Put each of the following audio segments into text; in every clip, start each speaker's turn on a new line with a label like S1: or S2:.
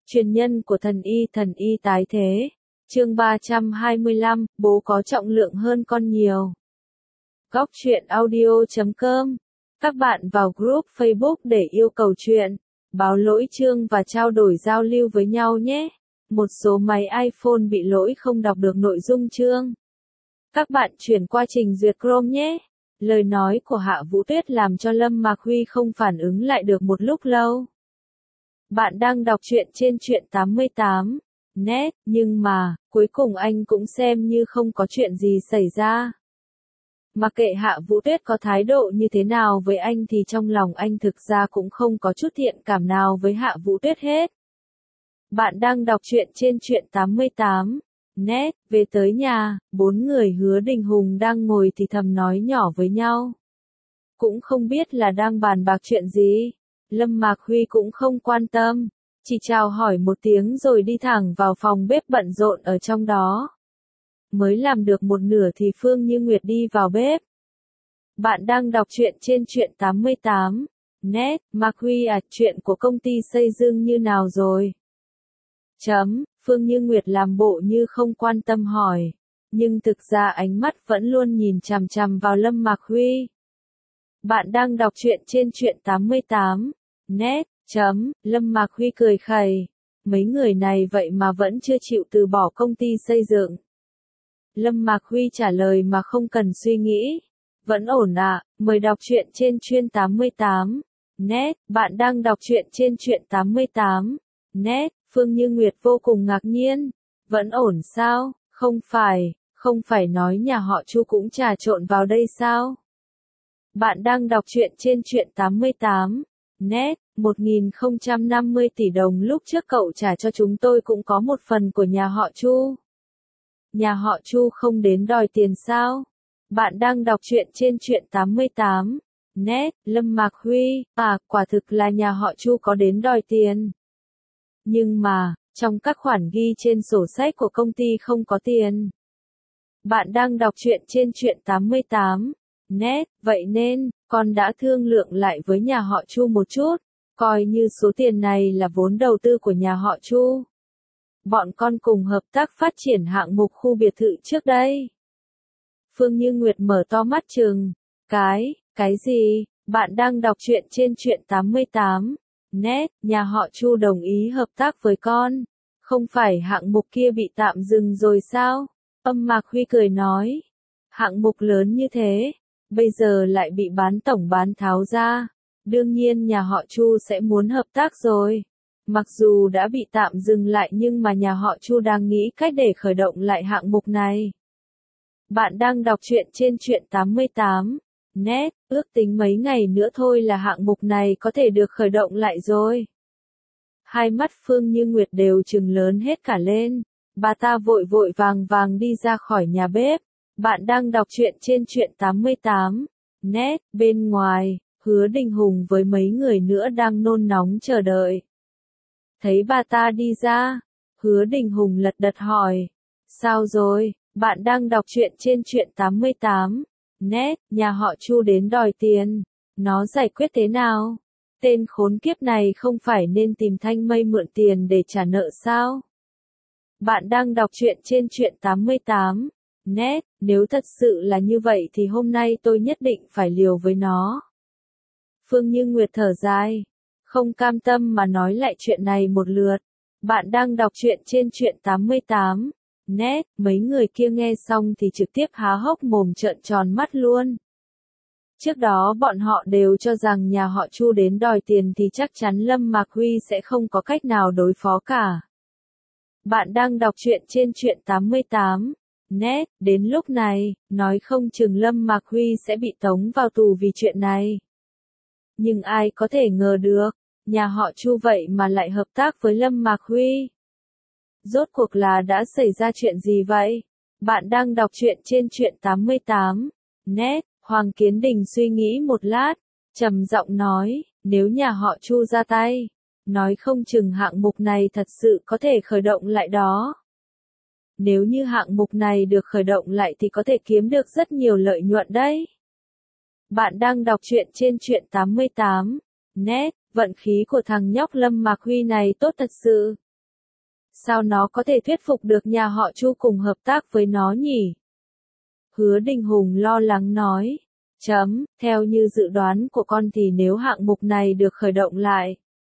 S1: Truyền nhân của thần y tái thế. Chương 325, bố có trọng lượng hơn con nhiều. Góc truyện audio.com. Các bạn vào group Facebook để yêu cầu truyện, báo lỗi chương và trao đổi giao lưu với nhau nhé. Một số máy iPhone bị lỗi không đọc được nội dung chương. Các bạn chuyển qua trình duyệt Chrome nhé. Lời nói của Hạ Vũ Tuyết làm cho Lâm Mạc Huy không phản ứng lại được một lúc lâu. Bạn đang đọc truyện trên truyện 88 net, nhưng mà, cuối cùng anh cũng xem như không có chuyện gì xảy ra. Mặc kệ Hạ Vũ Tuyết có thái độ như thế nào với anh thì trong lòng anh thực ra cũng không có chút thiện cảm nào với Hạ Vũ Tuyết hết. Bạn đang đọc truyện trên truyện 88 net, về tới nhà, bốn người Hứa Đình Hùng đang ngồi thì thầm nói nhỏ với nhau. Cũng không biết là đang bàn bạc chuyện gì. Lâm Mạc Huy cũng không quan tâm, chỉ chào hỏi một tiếng rồi đi thẳng vào phòng bếp bận rộn ở trong đó. Mới làm được một nửa thì Phương Như Nguyệt đi vào bếp. Bạn đang đọc truyện trên truyện 88 net, Mạc Huy à, chuyện của công ty xây dựng như nào rồi? Phương Như Nguyệt làm bộ như không quan tâm hỏi, nhưng thực ra ánh mắt vẫn luôn nhìn chằm chằm vào Lâm Mạc Huy. Bạn đang đọc truyện trên truyện 88 net, Lâm Mạc Huy cười khẩy. Mấy người này vậy mà vẫn chưa chịu từ bỏ công ty xây dựng. Lâm Mạc Huy trả lời mà không cần suy nghĩ. Vẫn ổn ạ, mời đọc truyện trên truyện 88 net. Bạn đang đọc truyện trên truyện 88 net. Phương Như Nguyệt vô cùng ngạc nhiên. Vẫn ổn sao? Không phải nói nhà họ Chu cũng trà trộn vào đây sao? Bạn đang đọc truyện trên truyện 88 net, 1050 tỷ đồng lúc trước cậu trả cho chúng tôi cũng có một phần của nhà họ Chu. Nhà họ Chu không đến đòi tiền sao? Bạn đang đọc truyện trên truyện 88 net, Lâm Mạc Huy, quả thực là nhà họ Chu có đến đòi tiền. Nhưng mà, trong các khoản ghi trên sổ sách của công ty không có tiền. Bạn đang đọc truyện trên truyện 88 net, vậy nên, con đã thương lượng lại với nhà họ Chu một chút, coi như số tiền này là vốn đầu tư của nhà họ Chu. Bọn con cùng hợp tác phát triển hạng mục khu biệt thự trước đây. Phương Như Nguyệt mở to mắt trừng. Cái gì? Bạn đang đọc truyện trên truyện 88 net, nhà họ Chu đồng ý hợp tác với con. Không phải hạng mục kia bị tạm dừng rồi sao? Mạc Huy cười nói. Hạng mục lớn như thế, bây giờ lại bị tổng bán tháo ra. Đương nhiên nhà họ Chu sẽ muốn hợp tác rồi. Mặc dù đã bị tạm dừng lại nhưng mà nhà họ Chu đang nghĩ cách để khởi động lại hạng mục này. Bạn đang đọc truyện trên truyện 88 net, ước tính mấy ngày nữa thôi là hạng mục này có thể được khởi động lại rồi. Hai mắt Phương Như Nguyệt đều trừng lớn hết cả lên. Bà ta vội vàng đi ra khỏi nhà bếp. Bạn đang đọc truyện trên truyện 88 net, bên ngoài, Hứa Đình Hùng với mấy người nữa đang nôn nóng chờ đợi. Thấy bà ta đi ra, Hứa Đình Hùng lật đật hỏi. Sao rồi? Bạn đang đọc truyện trên truyện 88 net, nhà họ Chu đến đòi tiền. Nó giải quyết thế nào? Tên khốn kiếp này không phải nên tìm Thanh Mây mượn tiền để trả nợ sao? Bạn đang đọc truyện trên truyện 88 net, nếu thật sự là như vậy thì hôm nay tôi nhất định phải liều với nó. Phương Như Nguyệt thở dài, không cam tâm mà nói lại chuyện này một lượt. Bạn đang đọc truyện trên truyện 88 net, mấy người kia nghe xong thì trực tiếp há hốc mồm trợn tròn mắt luôn. Trước đó bọn họ đều cho rằng nhà họ Chu đến đòi tiền thì chắc chắn Lâm Mạc Huy sẽ không có cách nào đối phó cả. Bạn đang đọc truyện trên truyện 88 net, đến lúc này, nói không chừng Lâm Mạc Huy sẽ bị tống vào tù vì chuyện này. Nhưng ai có thể ngờ được, nhà họ Chu vậy mà lại hợp tác với Lâm Mạc Huy. Rốt cuộc là đã xảy ra chuyện gì vậy? Bạn đang đọc truyện trên truyện 88 net, Hoàng Kiến Đình suy nghĩ một lát, trầm giọng nói, nếu nhà họ Chu ra tay, nói không chừng hạng mục này thật sự có thể khởi động lại đó. Nếu như hạng mục này được khởi động lại thì có thể kiếm được rất nhiều lợi nhuận đấy. Bạn đang đọc truyện trên truyện 88 net, vận khí của thằng nhóc Lâm Mạc Huy này tốt thật sự. Sao nó có thể thuyết phục được nhà họ Chu cùng hợp tác với nó nhỉ? Hứa Đình Hùng lo lắng nói. Theo như dự đoán của con thì nếu hạng mục này được khởi động lại,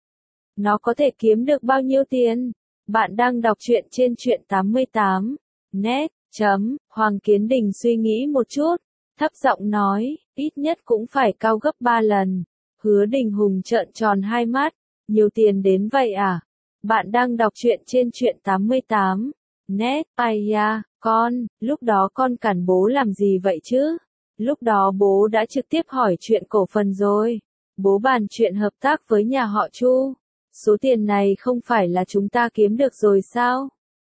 S1: nó có thể kiếm được bao nhiêu tiền? Bạn đang đọc truyện trên truyện 88. Net. Hoàng Kiến Đình suy nghĩ một chút, thấp giọng nói, ít nhất cũng phải cao gấp 3 lần. Hứa Đình Hùng trợn tròn hai mắt, nhiều tiền đến vậy à? Bạn đang đọc truyện trên truyện 88. Net. Ai da, con, lúc đó con cản bố làm gì vậy chứ? Lúc đó bố đã trực tiếp hỏi chuyện cổ phần rồi. Bố bàn chuyện hợp tác với nhà họ Chu. Số tiền này không phải là chúng ta kiếm được rồi sao?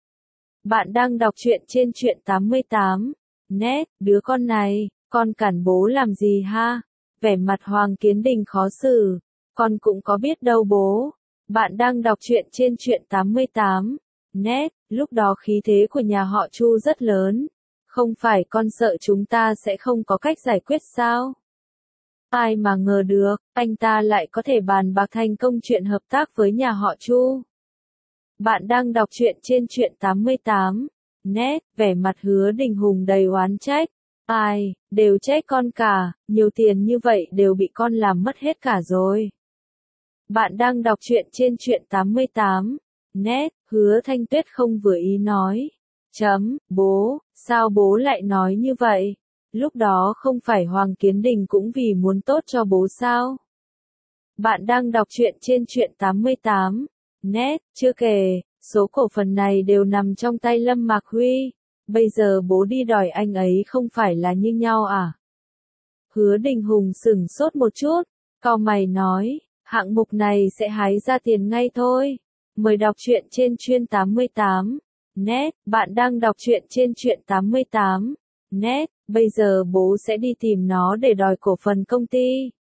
S1: Bạn đang đọc truyện trên truyện 88. Net. Đứa con này, con cản bố làm gì ha? Vẻ mặt Hoàng Kiến Đình khó xử. Con cũng có biết đâu bố. Bạn đang đọc truyện trên truyện 88. Net. Lúc đó khí thế của nhà họ Chu rất lớn. Không phải con sợ chúng ta sẽ không có cách giải quyết sao? Ai mà ngờ được, anh ta lại có thể bàn bạc thành công chuyện hợp tác với nhà họ Chu. Bạn đang đọc truyện trên truyện 88. Net. Vẻ mặt Hứa Đình Hùng đầy oán trách. Ai, đều trách con cả, nhiều tiền như vậy đều bị con làm mất hết cả rồi. Bạn đang đọc truyện trên truyện 88. Net. Hứa Thanh Tuyết không vừa ý nói. Bố, sao bố lại nói như vậy? Lúc đó không phải Hoàng Kiến Đình cũng vì muốn tốt cho bố sao? Bạn đang đọc truyện trên truyện 88. Net. Chưa kể, số cổ phần này đều nằm trong tay Lâm Mạc Huy. Bây giờ bố đi đòi anh ấy không phải là như nhau à? Hứa Đình Hùng sửng sốt một chút, cau mày nói, hạng mục này sẽ hái ra tiền ngay thôi. Mời đọc truyện trên truyện 88. Net. Bạn đang đọc truyện trên truyện 88. Net. Bây giờ bố sẽ đi tìm nó để đòi cổ phần công ty.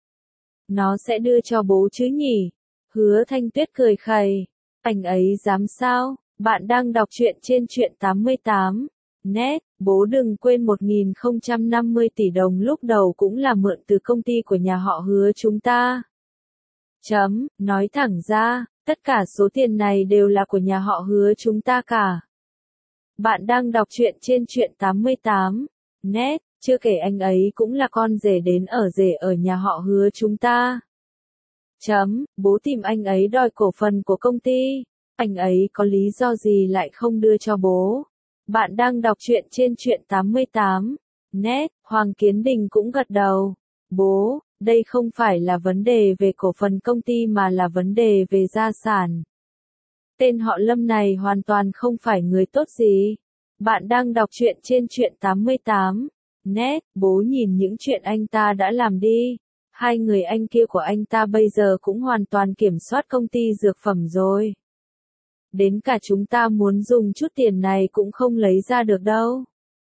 S1: Nó sẽ đưa cho bố chứ nhỉ? Hứa Thanh Tuyết cười khẩy. Anh ấy dám sao? Bạn đang đọc truyện trên truyện 88. Net. Bố đừng quên 1050 tỷ đồng lúc đầu cũng là mượn từ công ty của nhà họ Hứa chúng ta. Nói thẳng ra, tất cả số tiền này đều là của nhà họ Hứa chúng ta cả. Bạn đang đọc truyện trên truyện 88. Net. Chưa kể anh ấy cũng là con rể đến ở rể ở nhà họ Hứa chúng ta. Bố tìm anh ấy đòi cổ phần của công ty. Anh ấy có lý do gì lại không đưa cho bố? Bạn đang đọc truyện trên truyện 88. Net. Hoàng Kiến Đình cũng gật đầu. Bố, đây không phải là vấn đề về cổ phần công ty mà là vấn đề về gia sản. Tên họ Lâm này hoàn toàn không phải người tốt gì. Bạn đang đọc truyện trên truyện 88. Net. Bố nhìn những chuyện anh ta đã làm đi. Hai người anh kia của anh ta bây giờ cũng hoàn toàn kiểm soát công ty dược phẩm rồi. Đến cả chúng ta muốn dùng chút tiền này cũng không lấy ra được đâu.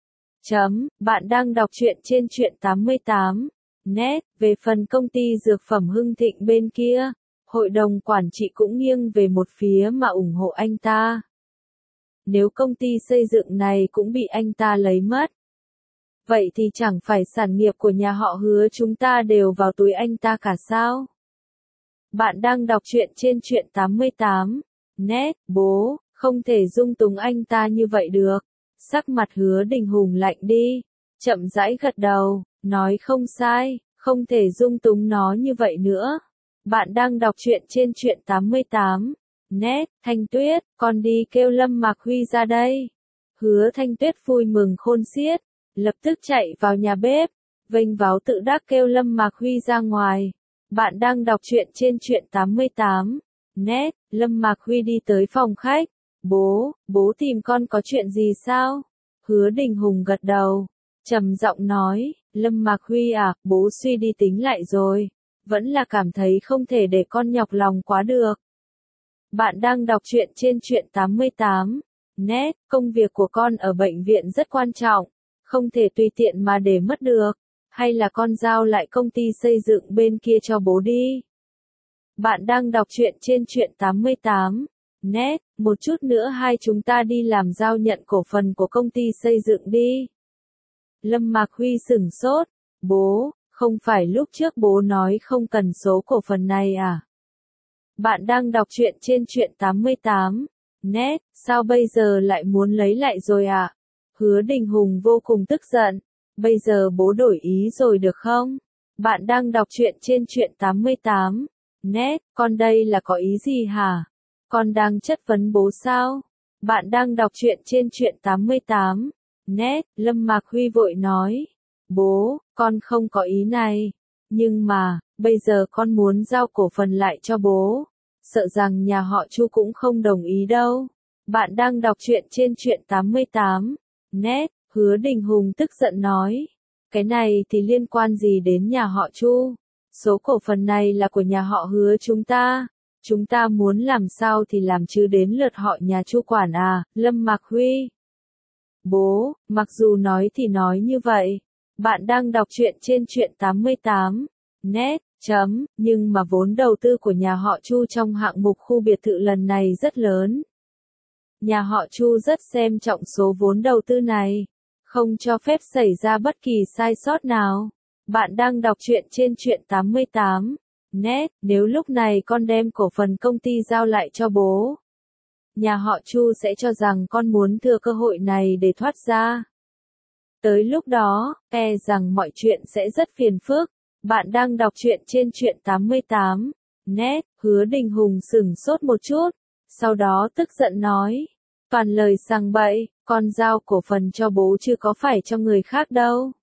S1: Bạn đang đọc truyện trên truyện 88. Net. Về phần công ty dược phẩm Hưng Thịnh bên kia, hội đồng quản trị cũng nghiêng về một phía mà ủng hộ anh ta. Nếu công ty xây dựng này cũng bị anh ta lấy mất, vậy thì chẳng phải sản nghiệp của nhà họ Hứa chúng ta đều vào túi anh ta cả sao? Bạn đang đọc truyện trên truyện 88. Net. Bố, không thể dung túng anh ta như vậy được. Sắc mặt Hứa Đình Hùng lạnh đi, chậm rãi gật đầu, nói không sai, không thể dung túng nó như vậy nữa. Bạn đang đọc truyện trên truyện 88. Net. Thanh Tuyết, con đi kêu Lâm Mạc Huy ra đây. Hứa Thanh Tuyết vui mừng khôn xiết, lập tức chạy vào nhà bếp, vênh váo tự đắc kêu Lâm Mạc Huy ra ngoài. Bạn đang đọc truyện trên truyện 88. Net. Lâm Mạc Huy đi tới phòng khách. Bố tìm con có chuyện gì sao? Hứa Đình Hùng gật đầu, trầm giọng nói, Lâm Mạc Huy à, bố suy đi tính lại rồi, vẫn là cảm thấy không thể để con nhọc lòng quá được. Bạn đang đọc truyện trên truyện 88. Net. Công việc của con ở bệnh viện rất quan trọng, không thể tùy tiện mà để mất được, hay là con giao lại công ty xây dựng bên kia cho bố đi. Bạn đang đọc truyện trên truyện 88. Net. Một chút nữa hai chúng ta đi làm giao nhận cổ phần của công ty xây dựng đi. Lâm Mạc Huy sửng sốt. Bố, không phải lúc trước bố nói không cần số cổ phần này à? Bạn đang đọc truyện trên truyện 88. Nét, sao bây giờ lại muốn lấy lại rồi ạ? Hứa Đình Hùng vô cùng tức giận. Bây giờ bố đổi ý rồi được không? Bạn đang đọc truyện trên truyện 88. Nét, con đây là có ý gì hả? Con đang chất vấn bố sao? Bạn đang đọc truyện trên truyện 88. Nét, Lâm Mạc Huy vội nói. Bố, con không có ý này. Nhưng mà, bây giờ con muốn giao cổ phần lại cho bố. Sợ rằng nhà họ Chu cũng không đồng ý đâu. Bạn đang đọc truyện trên truyện 88. Nét, Hứa Đình Hùng tức giận nói. Cái này thì liên quan gì đến nhà họ Chu? Số cổ phần này là của nhà họ Hứa chúng ta. Chúng ta muốn làm sao thì làm chứ đến lượt họ nhà Chu quản à, Lâm Mạc Huy. Bố, mặc dù nói thì nói như vậy. Bạn đang đọc truyện trên truyện 88. Nét, nhưng mà vốn đầu tư của nhà họ Chu trong hạng mục khu biệt thự lần này rất lớn. Nhà họ Chu rất xem trọng số vốn đầu tư này, không cho phép xảy ra bất kỳ sai sót nào. Bạn đang đọc truyện trên truyện 88. Nét, nếu lúc này con đem cổ phần công ty giao lại cho bố, nhà họ Chu sẽ cho rằng con muốn thừa cơ hội này để thoát ra. Tới lúc đó, e rằng mọi chuyện sẽ rất phiền phức. Bạn đang đọc truyện trên truyện 88. Nét, Hứa Đình Hùng sửng sốt một chút, sau đó tức giận nói. Toàn lời sằng bậy, con giao cổ phần cho bố chứ có phải cho người khác đâu.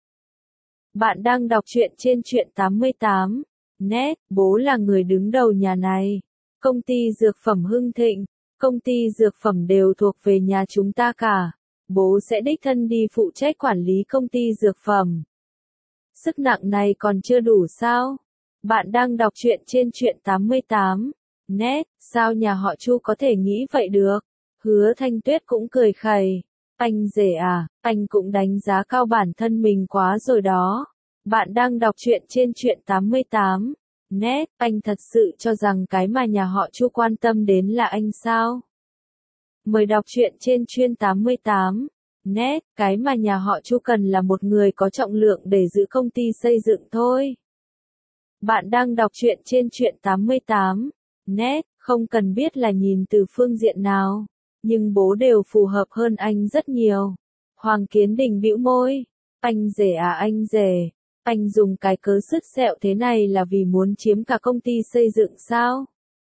S1: Bạn đang đọc truyện trên truyện 88. Nét, bố là người đứng đầu nhà này. Công ty dược phẩm Hưng Thịnh, công ty dược phẩm đều thuộc về nhà chúng ta cả. Bố sẽ đích thân đi phụ trách quản lý công ty dược phẩm. Sức nặng này còn chưa đủ sao? Bạn đang đọc truyện trên truyện 88. Nét, sao nhà họ Chu có thể nghĩ vậy được? Hứa Thanh Tuyết cũng cười khẩy. Anh rể à, anh cũng đánh giá cao bản thân mình quá rồi đó. Bạn đang đọc truyện trên truyện 88. Nét, anh thật sự cho rằng cái mà nhà họ Chu quan tâm đến là anh sao? Mời đọc truyện trên truyện 88. Nét, cái mà nhà họ Chu cần là một người có trọng lượng để giữ công ty xây dựng thôi. Bạn đang đọc truyện trên truyện 88. Nét, không cần biết là nhìn từ phương diện nào, nhưng bố đều phù hợp hơn anh rất nhiều. Hoàng Kiến Đình bĩu môi. Anh rể à anh rể, anh dùng cái cớ sứt sẹo thế này là vì muốn chiếm cả công ty xây dựng sao?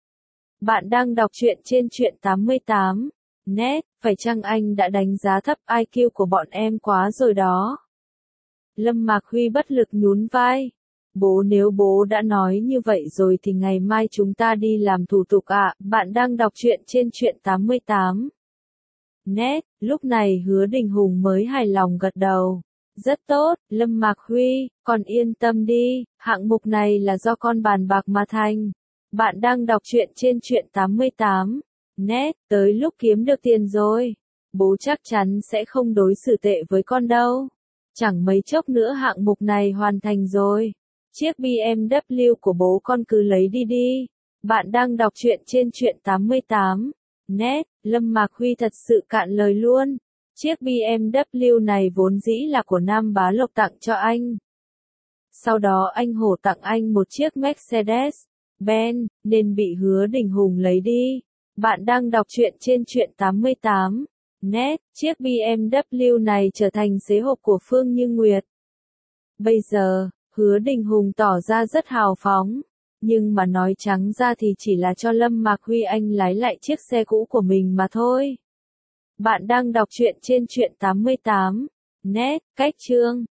S1: Bạn đang đọc truyện trên truyện 88. Nét, phải chăng anh đã đánh giá thấp IQ của bọn em quá rồi đó? Lâm Mạc Huy bất lực nhún vai. Bố, nếu bố đã nói như vậy rồi thì ngày mai chúng ta đi làm thủ tục ạ. Bạn đang đọc truyện trên truyện 88. Nét, lúc này Hứa Đình Hùng mới hài lòng gật đầu. Rất tốt, Lâm Mạc Huy, con yên tâm đi, hạng mục này là do con bàn bạc mà thành. Bạn đang đọc truyện trên truyện 88. Nét, tới lúc kiếm được tiền rồi. Bố chắc chắn sẽ không đối xử tệ với con đâu. Chẳng mấy chốc nữa hạng mục này hoàn thành rồi. Chiếc BMW của bố con cứ lấy đi đi. Bạn đang đọc truyện trên truyện 88. Nét, Lâm Mạc Huy thật sự cạn lời luôn. Chiếc BMW này vốn dĩ là của Nam Bá Lộc tặng cho anh. Sau đó anh Hổ tặng anh một chiếc Mercedes-Benz, nên bị Hứa Đình Hùng lấy đi. Bạn đang đọc truyện trên truyện 88. Nét, chiếc BMW này trở thành xế hộp của Phương Như Nguyệt. Bây giờ, Hứa Đình Hùng tỏ ra rất hào phóng, nhưng mà nói trắng ra thì chỉ là cho Lâm Mạc Huy anh lái lại chiếc xe cũ của mình mà thôi. Bạn đang đọc truyện trên truyện 88. Nét, cách chương.